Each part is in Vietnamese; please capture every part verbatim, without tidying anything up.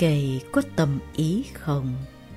cây có tâm ý không?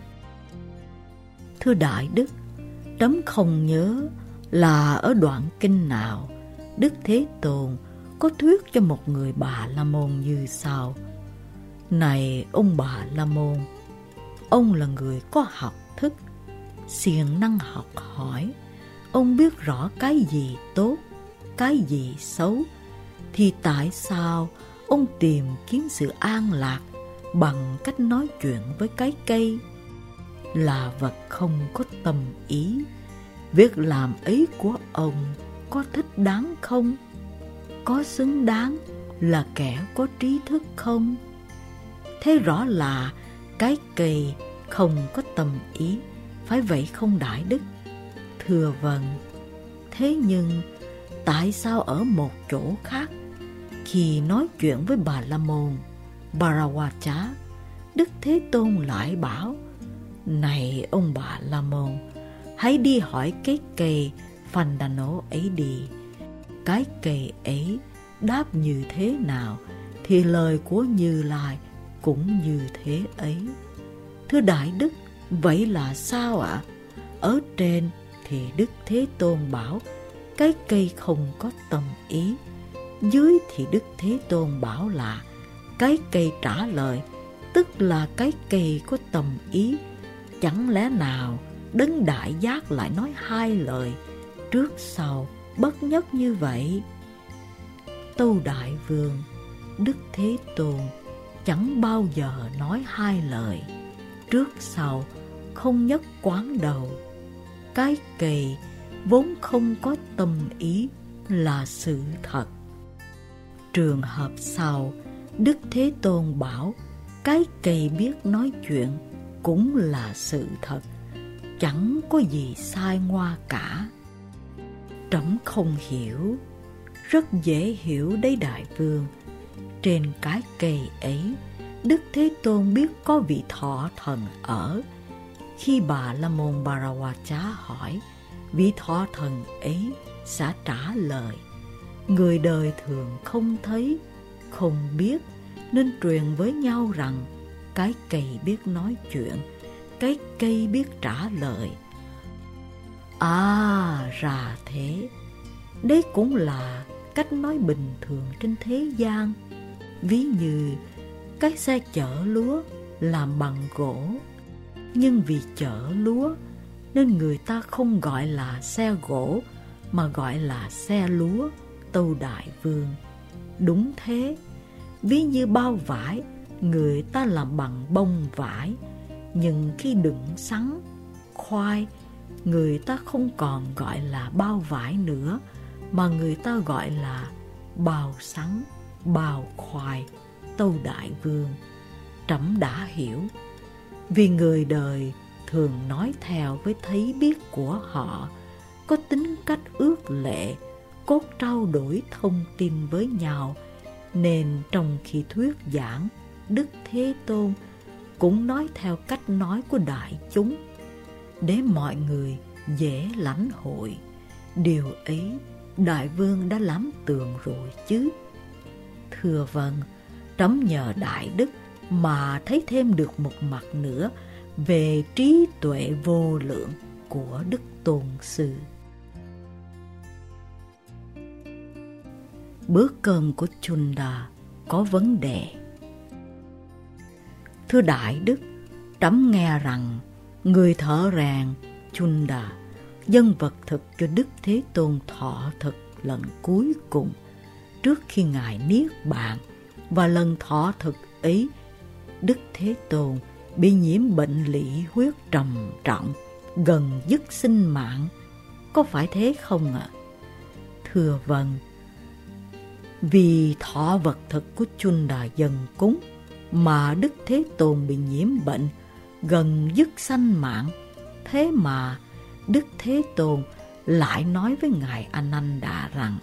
Thưa Đại Đức, trẫm không nhớ là ở đoạn kinh nào Đức Thế Tôn có thuyết cho một người Bà La Môn như sau: Này ông Bà La Môn, ông là người có học thức, siêng năng học hỏi, ông biết rõ cái gì tốt, cái gì xấu, thì tại sao ông tìm kiếm sự an lạc bằng cách nói chuyện với cái cây? Là vật không có tâm ý, việc làm ấy của ông có thích đáng không? Có xứng đáng là kẻ có trí thức không? Thế rõ là cái cây không có tâm ý, phải vậy không Đại Đức? Thưa vâng. Thế nhưng tại sao ở một chỗ khác, khi nói chuyện với Bà La Môn Bharadwaja, Đức Thế Tôn lại bảo: Này ông Bà La Môn, hãy đi hỏi cái cây Phanda-nô ấy đi. Cái cây ấy đáp như thế nào thì lời của Như Lai cũng như thế ấy. Thưa Đại Đức, vậy là sao ạ? Ở trên thì Đức Thế Tôn bảo cái cây không có tâm ý, dưới thì Đức Thế Tôn bảo là cái cây trả lời, tức là cái cây có tâm ý. Chẳng lẽ nào Đấng Đại Giác lại nói hai lời trước sau bất nhất như vậy? Tâu Đại Vương, Đức Thế Tôn chẳng bao giờ nói hai lời trước sau không nhất quán đầu. Cái cây vốn không có tâm ý là sự thật. Trường hợp sau, Đức Thế Tôn bảo cái cây biết nói chuyện cũng là sự thật, chẳng có gì sai ngoa cả. Trẫm không hiểu, rất dễ hiểu đấy Đại Vương. Trên cái cây ấy, Đức Thế Tôn biết có vị thọ thần ở. Khi Bà La Môn Bharadwaja hỏi, vị thọ thần ấy sẽ trả lời: Người đời thường không thấy, không biết, nên truyền với nhau rằng cái cây biết nói chuyện, cái cây biết trả lời. À, ra thế. Đấy cũng là cách nói bình thường trên thế gian. Ví như cái xe chở lúa làm bằng gỗ, nhưng vì chở lúa nên người ta không gọi là xe gỗ mà gọi là xe lúa. Tâu Đại Vương, đúng thế. Ví như bao vải, người ta làm bằng bông vải, nhưng khi đựng sắn, khoai, người ta không còn gọi là bao vải nữa, mà người ta gọi là bao sắn, bao khoai. Tâu Đại Vương, trẫm đã hiểu. Vì người đời thường nói theo với thấy biết của họ, có tính cách ước lệ, cốt trao đổi thông tin với nhau, nên trong khi thuyết giảng, Đức Thế Tôn cũng nói theo cách nói của đại chúng, để mọi người dễ lãnh hội. Điều ấy Đại Vương đã làm tường rồi chứ? Thưa vâng, trẫm nhờ Đại Đức mà thấy thêm được một mặt nữa về trí tuệ vô lượng của Đức Tôn Sư. Bữa cơm của Chunda có vấn đề. Thưa Đại Đức, trẫm nghe rằng người thợ rèn Chunda dâng vật thực cho Đức Thế Tôn thọ thực lần cuối cùng trước khi Ngài niết bàn, và lần thọ thực ấy Đức Thế Tôn bị nhiễm bệnh lỵ huyết trầm trọng, gần dứt sinh mạng. Có phải thế không ạ? Thưa vâng. Vì thọ vật thực của Chunda dần cúng mà Đức Thế Tôn bị nhiễm bệnh, gần dứt sanh mạng. Thế mà Đức Thế Tôn lại nói với Ngài Ananda rằng: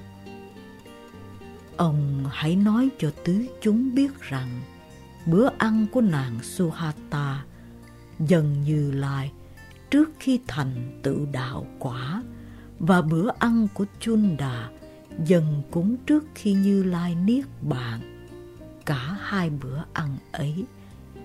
Ông hãy nói cho tứ chúng biết rằng bữa ăn của nàng Suhata dần Như Lai trước khi thành tựu đạo quả, và bữa ăn của Chunda dần cúng trước khi Như Lai niết bàn. Cả hai bữa ăn ấy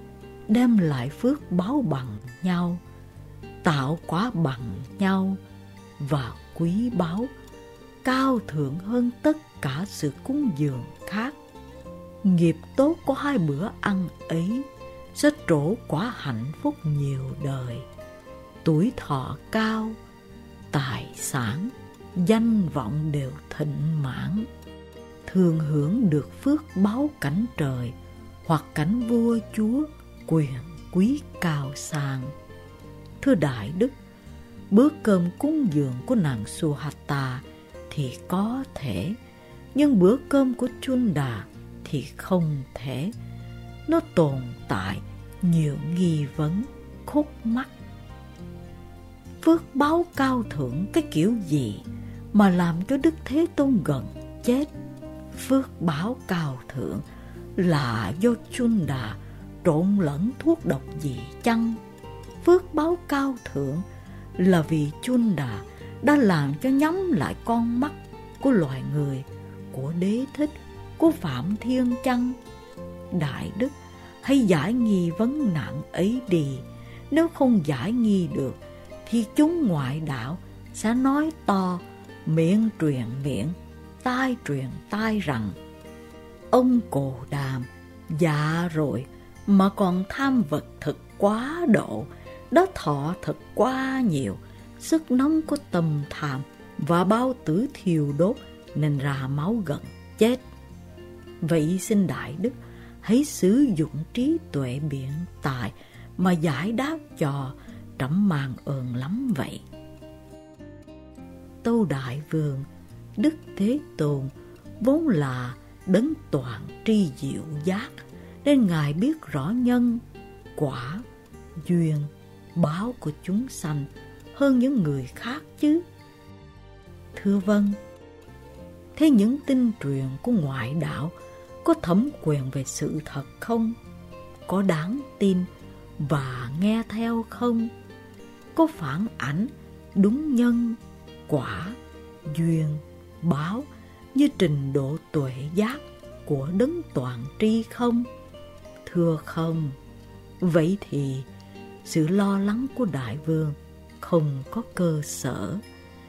đem lại phước báo bằng nhau, tạo quả bằng nhau và quý báu, cao thượng hơn tất cả sự cúng dường khác. Nghiệp tốt có hai bữa ăn ấy sẽ trổ quả hạnh phúc nhiều đời, tuổi thọ cao, tài sản, danh vọng đều thịnh mãn, thường hưởng được phước báu cảnh trời hoặc cảnh vua chúa, quyền quý cao sang. Thưa Đại Đức, bữa cơm cúng dường của nàng Suhata thì có thể, nhưng bữa cơm của Chunda thì không thể. Nó tồn tại nhiều nghi vấn khúc mắc. Phước báo cao thượng cái kiểu gì mà làm cho Đức Thế Tôn gần chết? Phước báo cao thượng là do Chunda trộn lẫn thuốc độc gì chăng? Phước báo cao thượng là vì Chunda đã làm cho nhắm lại con mắt của loài người, của Đế Thích, của Phạm Thiên chăng? Đại Đức, hãy giải nghi vấn nạn ấy đi. Nếu không giải nghi được thì chúng ngoại đạo sẽ nói to, miệng truyền miệng, tai truyền tai rằng ông Cồ Đàm già rồi mà còn tham vật thực quá độ, đã thọ thực quá nhiều, sức nóng của tâm tham và bao tử thiêu đốt nên ra máu gần chết. Vậy xin Đại Đức hãy sử dụng trí tuệ biện tài mà giải đáp cho, trẫm mang ơn lắm vậy. Tâu Đại Vương, Đức Thế Tôn vốn là đấng toàn tri diệu giác, nên Ngài biết rõ nhân, quả, duyên, báo của chúng sanh hơn những người khác chứ. Thưa vâng. Thế những tin truyền của ngoại đạo có thẩm quyền về sự thật không? Có đáng tin và nghe theo không? Có phản ảnh đúng nhân, quả, duyên, báo như trình độ tuệ giác của đấng toàn tri không? Thưa không. Vậy thì sự lo lắng của Đại Vương không có cơ sở,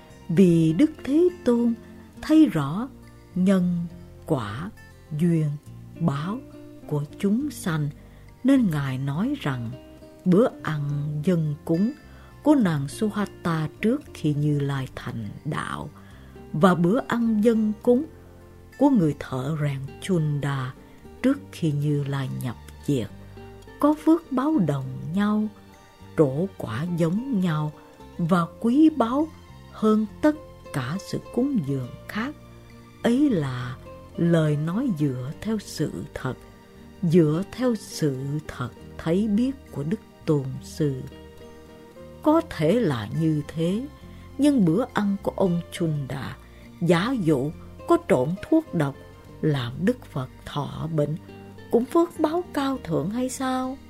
vì Đức Thế Tôn thấy rõ nhân, quả, duyên, báo của chúng sanh, nên Ngài nói rằng bữa ăn dân cúng của nàng Suhata trước khi Như Lai thành đạo và bữa ăn dân cúng của người thợ rèn Chunda trước khi Như Lai nhập diệt có phước báo đồng nhau, trổ quả giống nhau và quý báu hơn tất cả sự cúng dường khác. Ấy là lời nói dựa theo sự thật, dựa theo sự thật thấy biết của Đức Tôn Sư. Có thể là như thế, nhưng bữa ăn của ông Chunda giả dụ có trộn thuốc độc làm Đức Phật thọ bệnh, cũng phước báo cao thượng hay sao?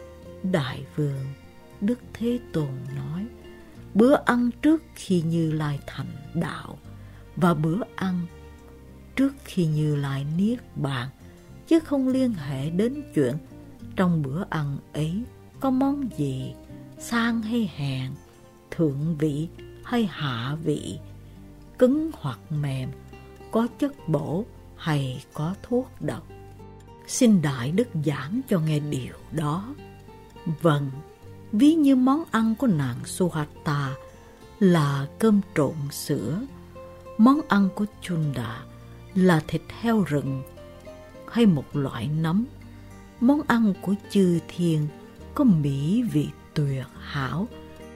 Đại Vương, Đức Thế Tôn nói, bữa ăn trước khi Như Lai thành đạo và bữa ăn trước khi Như Lai niết bàn, chứ không liên hệ đến chuyện trong bữa ăn ấy có món gì, sang hay hèn, thượng vị hay hạ vị, cứng hoặc mềm, có chất bổ hay có thuốc độc. Xin Đại Đức giảng cho nghe điều đó. Vâng, ví như món ăn của nàng Suhata là cơm trộn sữa, món ăn của Chunda là thịt heo rừng hay một loại nấm, món ăn của chư thiên có mỹ vị tuyệt hảo,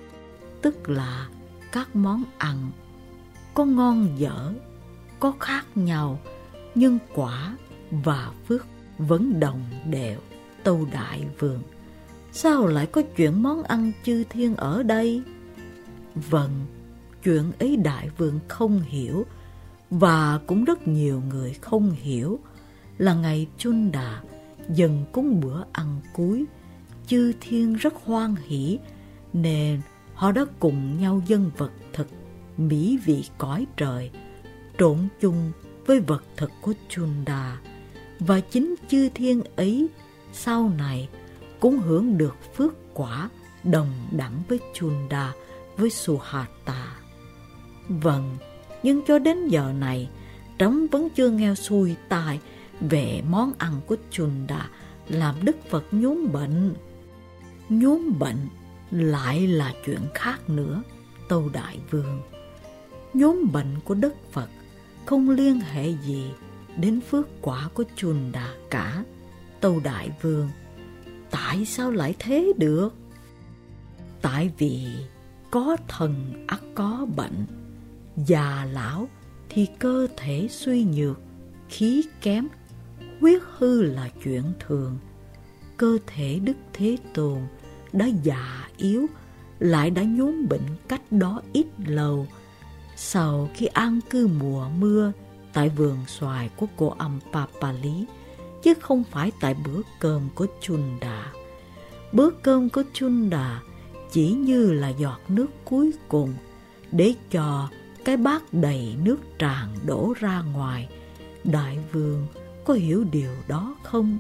tức là các món ăn có ngon dở, có khác nhau, nhưng quả và phước vẫn đồng đều. Tâu Đại Vương, sao lại có chuyện món ăn chư thiên ở đây? Vâng, chuyện ấy Đại Vương không hiểu, và cũng rất nhiều người không hiểu, là ngày Chunda dần cúng bữa ăn cuối, chư thiên rất hoan hỷ, nên họ đã cùng nhau dâng vật thực mỹ vị cõi trời trộn chung với vật thực của Chunda, và chính chư thiên ấy sau này cũng hưởng được phước quả đồng đẳng với Chunda, với Suhata. Vâng, nhưng cho đến giờ này, trẫm vẫn chưa nghe xuôi tai về món ăn của Chunda làm Đức Phật nhúm bệnh. Nhúm bệnh lại là chuyện khác nữa, Tâu Đại Vương. Nhúm bệnh của Đức Phật không liên hệ gì đến phước quả của Chunda cả, Tâu Đại Vương. Tại sao lại thế được? Tại vì có thần ắt có bệnh, già lão thì cơ thể suy nhược, khí kém, huyết hư là chuyện thường. Cơ thể Đức Thế Tôn đã già yếu, lại đã nhúm bệnh cách đó ít lâu, sau khi an cư mùa mưa tại vườn xoài của cô Ampapali, chứ không phải tại bữa cơm của Chunda. Bữa cơm của Chunda chỉ như là giọt nước cuối cùng để cho cái bát đầy nước tràn đổ ra ngoài. Đại vương có hiểu điều đó không?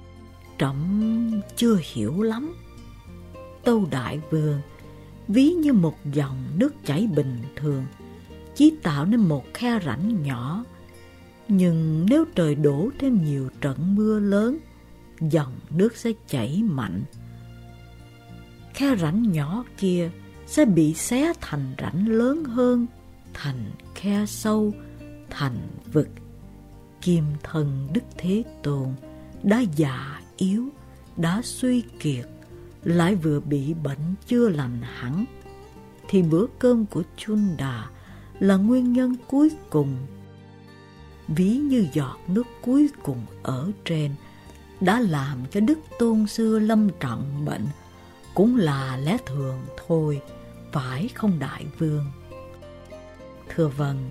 Trẫm chưa hiểu lắm. Tâu Đại Vương, ví như một dòng nước chảy bình thường, chỉ tạo nên một khe rãnh nhỏ. Nhưng nếu trời đổ thêm nhiều trận mưa lớn, dòng nước sẽ chảy mạnh. Khe rãnh nhỏ kia sẽ bị xé thành rãnh lớn hơn, thành khe sâu, thành vực. Kim thân Đức Thế Tôn đã già yếu, đã suy kiệt, lại vừa bị bệnh chưa lành hẳn, thì bữa cơm của Chunda là nguyên nhân cuối cùng. Ví như giọt nước cuối cùng ở trên đã làm cho Đức Tôn Sư lâm trọng bệnh, cũng là lẽ thường thôi, phải không Đại Vương? Thưa vâng.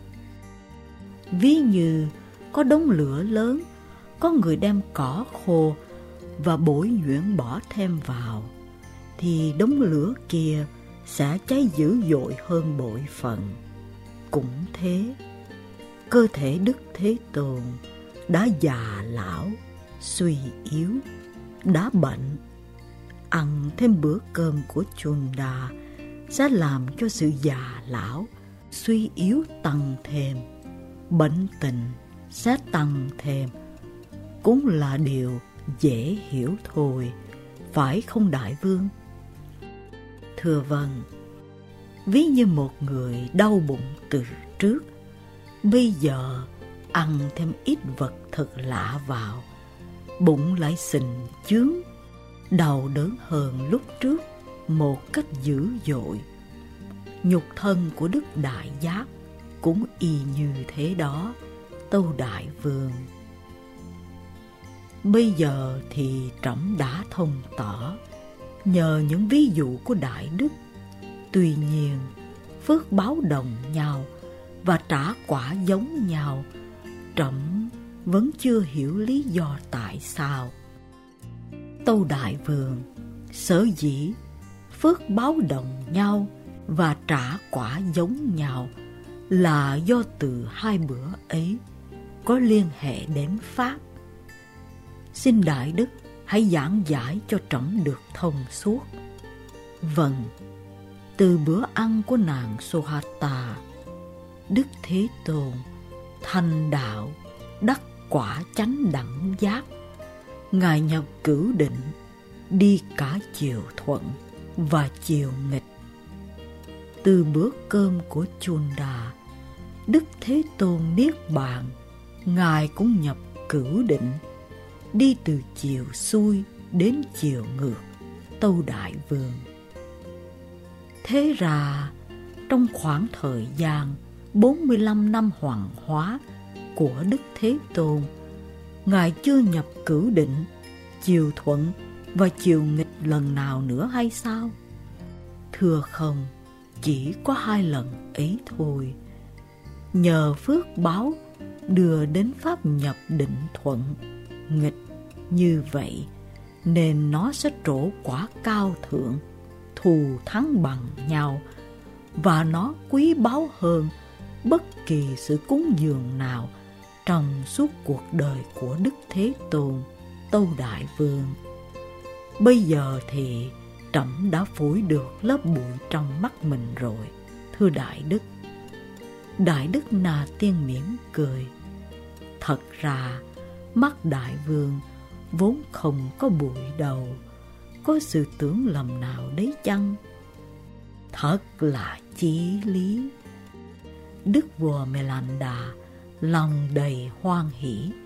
Ví như có đống lửa lớn, có người đem cỏ khô và bổi nhuyễn bỏ thêm vào, thì đống lửa kia sẽ cháy dữ dội hơn bội phần. Cũng thế, cơ thể Đức Thế Tôn đã già lão, suy yếu, đã bệnh. Ăn thêm bữa cơm của Chunda sẽ làm cho sự già lão, suy yếu tăng thêm, bệnh tình sẽ tăng thêm, cũng là điều dễ hiểu thôi, phải không Đại Vương? Thưa vâng. Ví như một người đau bụng từ trước, bây giờ ăn thêm ít vật thật lạ vào, bụng lại sình chướng, đau đớn hơn lúc trước một cách dữ dội. Nhục thân của Đức Đại Giác cũng y như thế đó, Tâu Đại Vương. Bây giờ thì trẫm đã thông tỏ nhờ những ví dụ của Đại Đức. Tuy nhiên, phước báo đồng nhau và trả quả giống nhau, trẫm vẫn chưa hiểu lý do tại sao. Tâu Đại Vương, sở dĩ phước báo đồng nhau và trả quả giống nhau là do từ hai bữa ấy có liên hệ đến Pháp. Xin Đại Đức hãy giảng giải cho trẫm được thông suốt. Vâng, từ bữa ăn của nàng Suhata, Đức Thế Tôn thành đạo đắc quả chánh đẳng giác. Ngài nhập cửu định, đi cả chiều thuận và chiều nghịch. Từ bữa cơm của Chunda, Đức Thế Tôn niết bàn, Ngài cũng nhập cửu định, đi từ chiều xuôi đến chiều ngược, Tâu Đại Vương. Thế ra, trong khoảng thời gian bốn mươi lăm năm hoàng hóa của Đức Thế Tôn, Ngài chưa nhập cửu định, chiều thuận và chiều nghịch lần nào nữa hay sao? Thưa không, chỉ có hai lần ấy thôi. Nhờ phước báo đưa đến pháp nhập định thuận, nghịch như vậy, nên nó sẽ trổ quả cao thượng, thù thắng bằng nhau, và nó quý báu hơn bất kỳ sự cúng dường nào trong suốt cuộc đời của Đức Thế Tôn, Tâu Đại Vương. Bây giờ thì trẫm đã phủi được lớp bụi trong mắt mình rồi, thưa đại đức. Đại đức Na Tiên mỉm cười. Thật ra, mắt đại vương vốn không có bụi đầu, có sự tưởng lầm nào đấy chăng? Thật là chí lý. Đức vua Mê Lan Đà lòng đầy hoan hỷ.